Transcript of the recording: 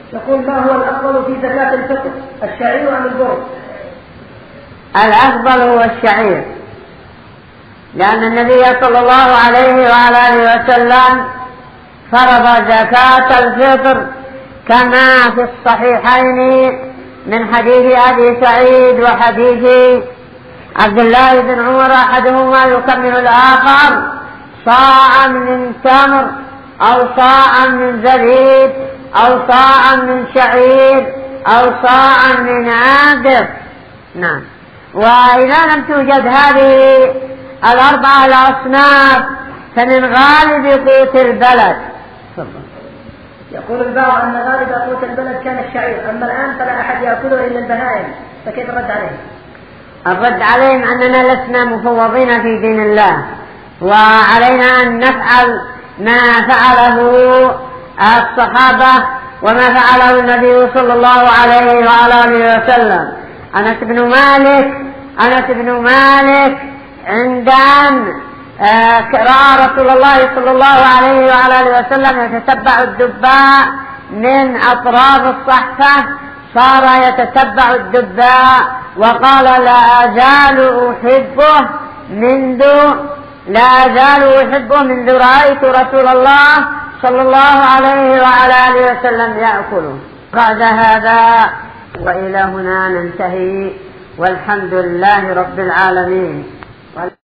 يقول: ما هو الأفضل في زكاة الفطر، الشعير أم البر؟ الأفضل هو الشعير، لأن النبي صلى الله عليه وعلى آله وسلم فرض زكاة الفطر كما في الصحيحين من حديث أبي سعيد وحديث عبد الله بن عمر، أحدهما يكمل الآخر: صاعا من تمر أو صاعا من زبيب أو صاعا من شعير أو صاعا من عادق. نعم. وإذا لم توجد هذه الأربعة الأصناف فمن غالب قوت البلد. يقول البعض أن غالب قوت البلد كان الشعير، أما الآن فلا أحد يأكله إلا البهائم، فكيف الرد عليهم؟ الرد عليهم أننا لسنا مفوضين في دين الله، وعلينا أن نفعل ما فعله الصحابة وما فعله النبي صلى الله عليه وعلى آله وسلم. أنس بن مالك عند أن رأى رسول الله صلى الله عليه وعلى آله وسلم يتتبع الدباء من أطراف الصحفة، صار يتتبع الدباء وقال: لا أزال أحبه منذ رأيت رسول الله صلى الله عليه وعلى آله وسلم يأكله. بعد هذا وإلى هنا ننتهي، والحمد لله رب العالمين.